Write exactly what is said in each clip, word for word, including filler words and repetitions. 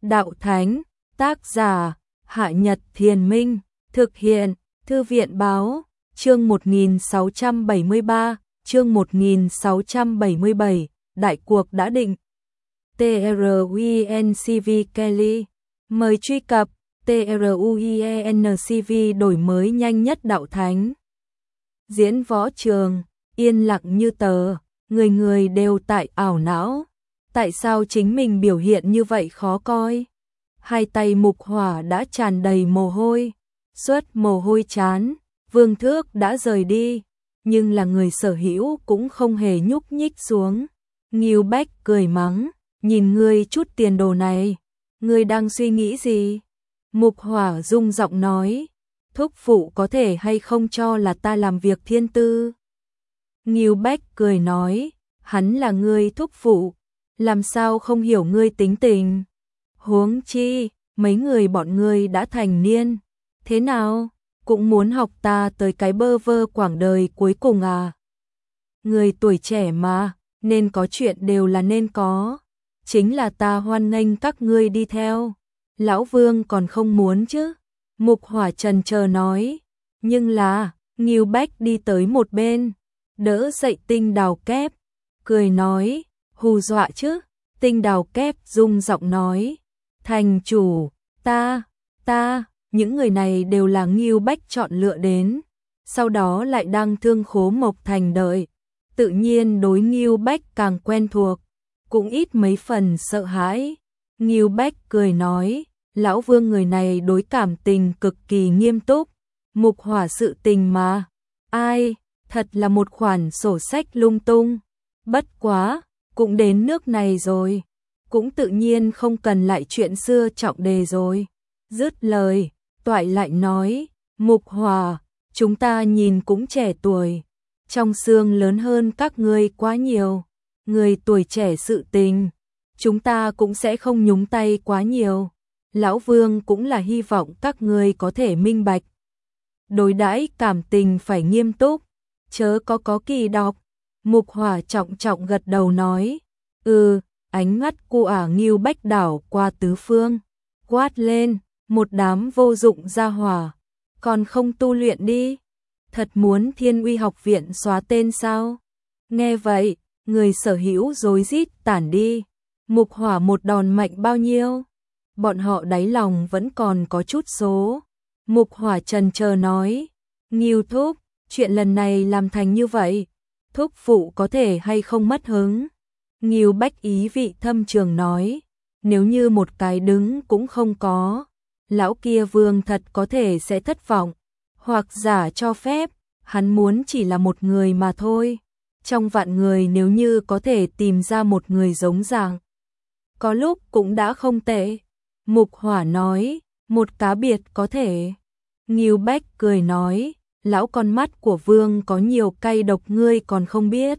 Đạo Thánh, tác giả, Hạ Nhật Thiền Minh, thực hiện, Thư viện Báo, chương một nghìn sáu trăm bảy mươi ba, chương một nghìn sáu trăm bảy mươi bảy, đại cuộc đã định. TRUENCV Kelly, mời truy cập TRUENCV đổi mới nhanh nhất Đạo Thánh. Diễn võ trường, yên lặng như tờ, người người đều tại ảo não. Tại sao chính mình biểu hiện như vậy khó coi? Hai tay Mục Hỏa đã tràn đầy mồ hôi, suốt mồ hôi chán, Vương Thước đã rời đi, nhưng là người sở hữu cũng không hề nhúc nhích xuống. Ngưu Bách cười mắng, nhìn ngươi chút tiền đồ này, ngươi đang suy nghĩ gì? Mục Hỏa rung giọng nói, thúc phụ có thể hay không cho là ta làm việc thiên tư? Ngưu Bách cười nói, hắn là ngươi thúc phụ, làm sao không hiểu ngươi tính tình? Huống chi, mấy người bọn ngươi đã thành niên, thế nào, cũng muốn học ta tới cái bơ vơ quảng đời cuối cùng à? Người tuổi trẻ mà, nên có chuyện đều là nên có, chính là ta hoan nghênh các ngươi đi theo. Lão Vương còn không muốn chứ? Mục Hỏa trần chờ nói, nhưng là, Ngưu Bách đi tới một bên, đỡ dậy Tinh Đào Kép, cười nói, hù dọa chứ? Tinh Đào Kép rung giọng nói, thành chủ, ta, ta, những người này đều là Ngưu Bách chọn lựa đến, sau đó lại đang Thương Khố Mộc Thành đợi, tự nhiên đối Ngưu Bách càng quen thuộc, cũng ít mấy phần sợ hãi. Ngưu Bách cười nói, lão Vương người này đối cảm tình cực kỳ nghiêm túc, Mục Hỏa sự tình mà, ai, thật là một khoản sổ sách lung tung, bất quá, cũng đến nước này rồi, cũng tự nhiên không cần lại chuyện xưa trọng đề rồi. Dứt lời, Toại lại nói, Mục Hỏa, chúng ta nhìn cũng trẻ tuổi, trong xương lớn hơn các ngươi quá nhiều, người tuổi trẻ sự tình, chúng ta cũng sẽ không nhúng tay quá nhiều. Lão Vương cũng là hy vọng các ngươi có thể minh bạch. Đối đãi cảm tình phải nghiêm túc, chớ có có kỳ đọc. Mục Hỏa trọng trọng gật đầu nói, ừ, ánh mắt của ả Ngưu Bách đảo qua tứ phương, quát lên, một đám vô dụng gia hỏa, còn không tu luyện đi, thật muốn Thiên Uy học viện xóa tên sao? Nghe vậy, người sở hữu rối rít tản đi. Mục Hỏa một đòn mạnh bao nhiêu? Bọn họ đáy lòng vẫn còn có chút số. Mục Hỏa trần chờ nói, Ngưu thúc, chuyện lần này làm thành như vậy, thúc phụ có thể hay không mất hứng? Ngưu Bách ý vị thâm trường nói, nếu như một cái đứng cũng không có, lão kia Vương thật có thể sẽ thất vọng, hoặc giả cho phép, hắn muốn chỉ là một người mà thôi. Trong vạn người nếu như có thể tìm ra một người giống dạng, có lúc cũng đã không tệ. Mục Hỏa nói, một cá biệt có thể. Ngưu Bách cười nói, lão con mắt của Vương có nhiều cay độc ngươi còn không biết.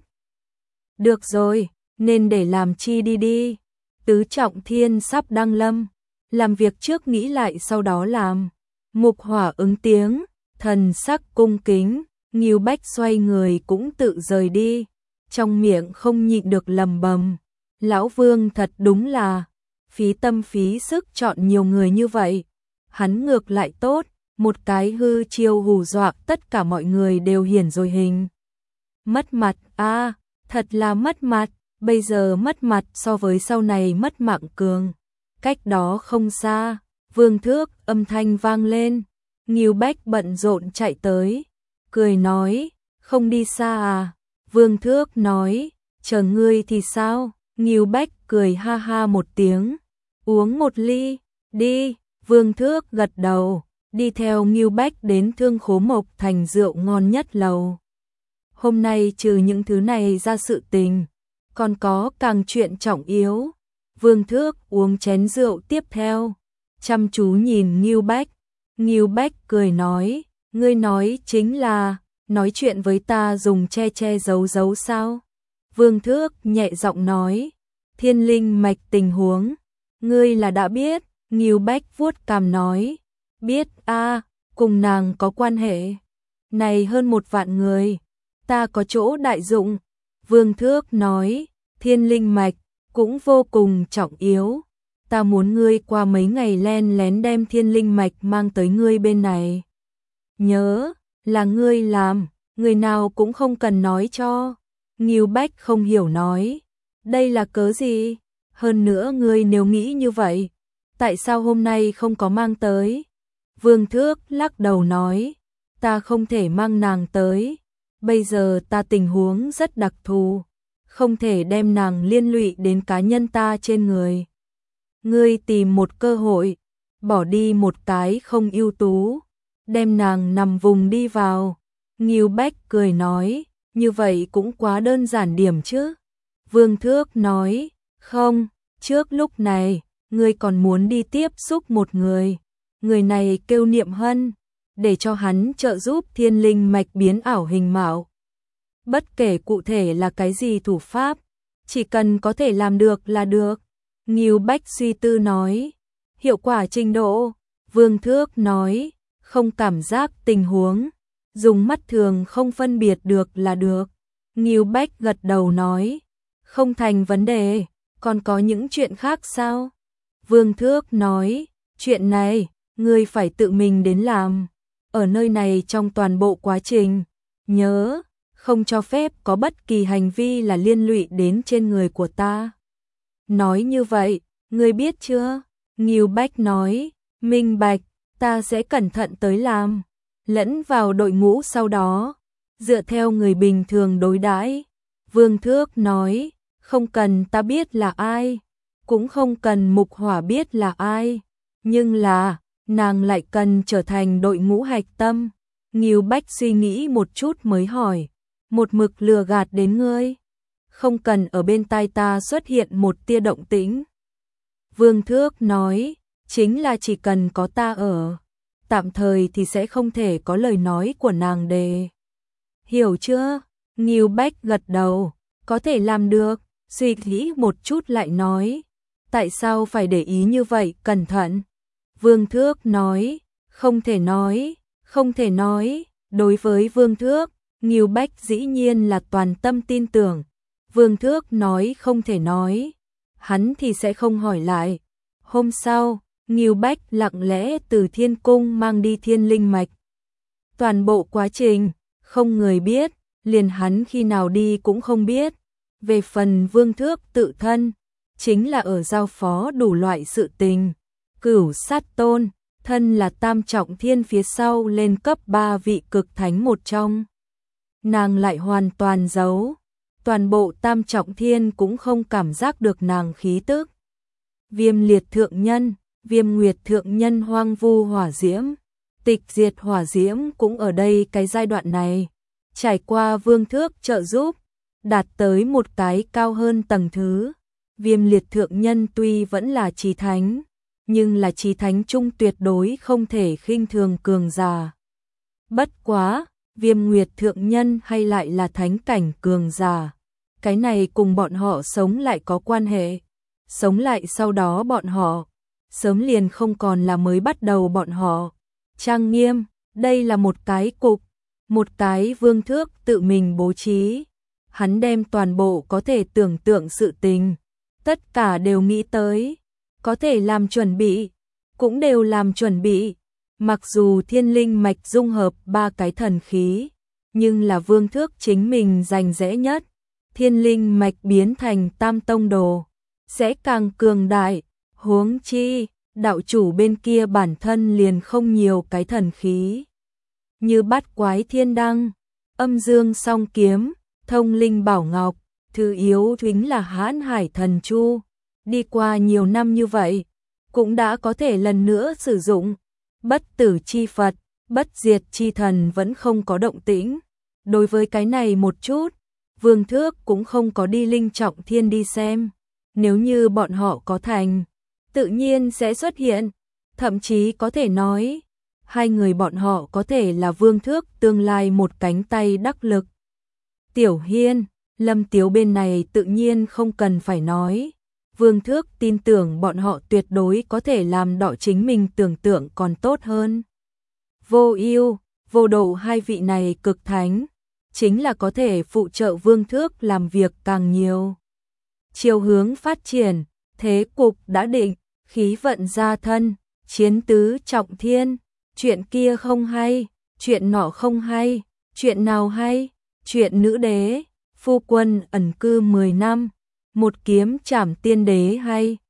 Được rồi, nên để làm chi đi đi. Tứ trọng thiên sắp đăng lâm, làm việc trước nghĩ lại sau đó làm. Mục Hỏa ứng tiếng, thần sắc cung kính, Ngưu Bách xoay người cũng tự rời đi, trong miệng không nhịn được lầm bầm. Lão Vương thật đúng là phí tâm phí sức chọn nhiều người như vậy. Hắn ngược lại tốt, một cái hư chiêu hù dọa tất cả mọi người đều hiển rồi hình. Mất mặt, a à, thật là mất mặt, bây giờ mất mặt so với sau này mất mạng cường. Cách đó không xa, Vương Thước âm thanh vang lên, Ngưu Bách bận rộn chạy tới, cười nói, không đi xa à? Vương Thước nói, chờ ngươi thì sao? Ngưu Bách cười ha ha một tiếng, uống một ly, đi. Vương Thước gật đầu, đi theo Ngưu Bách đến Thương Khố Mộc Thành rượu ngon nhất lầu. Hôm nay trừ những thứ này ra sự tình, còn có càng chuyện trọng yếu. Vương Thước uống chén rượu tiếp theo, chăm chú nhìn Ngưu Bách. Ngưu Bách cười nói, ngươi nói chính là, nói chuyện với ta dùng che che giấu giấu sao? Vương Thước nhẹ giọng nói, thiên linh mạch tình huống, ngươi là đã biết. Ngưu Bách vuốt cằm nói, biết a, à, cùng nàng có quan hệ. Này hơn một vạn người, ta có chỗ đại dụng. Vương Thước nói, thiên linh mạch cũng vô cùng trọng yếu, ta muốn ngươi qua mấy ngày len lén đem thiên linh mạch mang tới ngươi bên này. Nhớ, là ngươi làm, người nào cũng không cần nói cho. Ngưu Bách không hiểu nói, đây là cớ gì? Hơn nữa ngươi nếu nghĩ như vậy, tại sao hôm nay không có mang tới? Vương Thước lắc đầu nói, ta không thể mang nàng tới, bây giờ ta tình huống rất đặc thù, không thể đem nàng liên lụy đến cá nhân ta trên người. Ngươi tìm một cơ hội, bỏ đi một cái không ưu tú, đem nàng nằm vùng đi vào. Ngưu Bách cười nói, như vậy cũng quá đơn giản điểm chứ. Vương Thước nói, không, trước lúc này, ngươi còn muốn đi tiếp xúc một người. Người này kêu Niệm Hân, để cho hắn trợ giúp thiên linh mạch biến ảo hình mạo. Bất kể cụ thể là cái gì thủ pháp, chỉ cần có thể làm được là được. Ngưu Bách suy tư nói, hiệu quả trình độ. Vương Thước nói, không cảm giác tình huống, dùng mắt thường không phân biệt được là được. Ngưu Bách gật đầu nói, không thành vấn đề, còn có những chuyện khác sao? Vương Thước nói, chuyện này, ngươi phải tự mình đến làm. Ở nơi này trong toàn bộ quá trình, nhớ, không cho phép có bất kỳ hành vi là liên lụy đến trên người của ta. Nói như vậy, ngươi biết chưa? Ngưu Bách nói, minh bạch, ta sẽ cẩn thận tới làm. Lẫn vào đội ngũ sau đó, dựa theo người bình thường đối đãi. Vương Thước nói, không cần ta biết là ai, cũng không cần Mục Hỏa biết là ai, nhưng là, nàng lại cần trở thành đội ngũ hạch tâm. Ngưu Bách suy nghĩ một chút mới hỏi, một mực lừa gạt đến ngươi, không cần ở bên tai ta xuất hiện một tia động tĩnh. Vương Thước nói, chính là chỉ cần có ta ở, tạm thời thì sẽ không thể có lời nói của nàng đề. Hiểu chưa? Ngưu Bách gật đầu, có thể làm được, suy nghĩ một chút lại nói, tại sao phải để ý như vậy, cẩn thận. Vương Thước nói, không thể nói, không thể nói. Đối với Vương Thước, Ngưu Bách dĩ nhiên là toàn tâm tin tưởng. Vương Thước nói không thể nói, hắn thì sẽ không hỏi lại. Hôm sau, Ngưu Bách lặng lẽ từ thiên cung mang đi thiên linh mạch. Toàn bộ quá trình, không người biết, liền hắn khi nào đi cũng không biết. Về phần Vương Thước tự thân, chính là ở giao phó đủ loại sự tình. Cửu Sát Tôn, thân là tam trọng thiên phía sau lên cấp ba vị cực thánh một trong. Nàng lại hoàn toàn giấu, toàn bộ tam trọng thiên cũng không cảm giác được nàng khí tức. Viêm liệt thượng nhân, Viêm nguyệt thượng nhân hoang vu hỏa diễm, tịch diệt hỏa diễm cũng ở đây cái giai đoạn này. Trải qua Vương Thước trợ giúp, đạt tới một cái cao hơn tầng thứ. Viêm liệt thượng nhân tuy vẫn là chí thánh, nhưng là chí thánh trung tuyệt đối không thể khinh thường cường giả. Bất quá, Viêm nguyệt thượng nhân hay lại là thánh cảnh cường giả. Cái này cùng bọn họ sống lại có quan hệ. Sống lại sau đó bọn họ, sớm liền không còn là mới bắt đầu bọn họ. Trang nghiêm, đây là một cái cục, một cái Vương Thước tự mình bố trí. Hắn đem toàn bộ có thể tưởng tượng sự tình, tất cả đều nghĩ tới, có thể làm chuẩn bị, cũng đều làm chuẩn bị. Mặc dù thiên linh mạch dung hợp ba cái thần khí, nhưng là Vương Thước chính mình giành rẽ nhất. Thiên linh mạch biến thành tam tông đồ, sẽ càng cường đại. Huống chi, đạo chủ bên kia bản thân liền không nhiều cái thần khí. Như bát quái thiên đăng, âm dương song kiếm, thông linh bảo ngọc, thứ yếu chính là hãn hải thần chu. Đi qua nhiều năm như vậy, cũng đã có thể lần nữa sử dụng. Bất tử chi Phật, bất diệt chi thần vẫn không có động tĩnh. Đối với cái này một chút, Vương Thước cũng không có đi linh trọng thiên đi xem. Nếu như bọn họ có thành, tự nhiên sẽ xuất hiện. Thậm chí có thể nói, hai người bọn họ có thể là Vương Thước tương lai một cánh tay đắc lực. Tiểu Hiên, Lâm Tiếu bên này tự nhiên không cần phải nói. Vương Thước tin tưởng bọn họ tuyệt đối có thể làm đọ chính mình tưởng tượng còn tốt hơn. Vô Ưu, Vô Độ hai vị này cực thánh, chính là có thể phụ trợ Vương Thước làm việc càng nhiều. Chiều hướng phát triển, thế cục đã định, khí vận gia thân, chiến tứ trọng thiên, chuyện kia không hay, chuyện nọ không hay, chuyện nào hay, chuyện nữ đế, phu quân ẩn cư mười năm, một kiếm trảm tiên đế hay.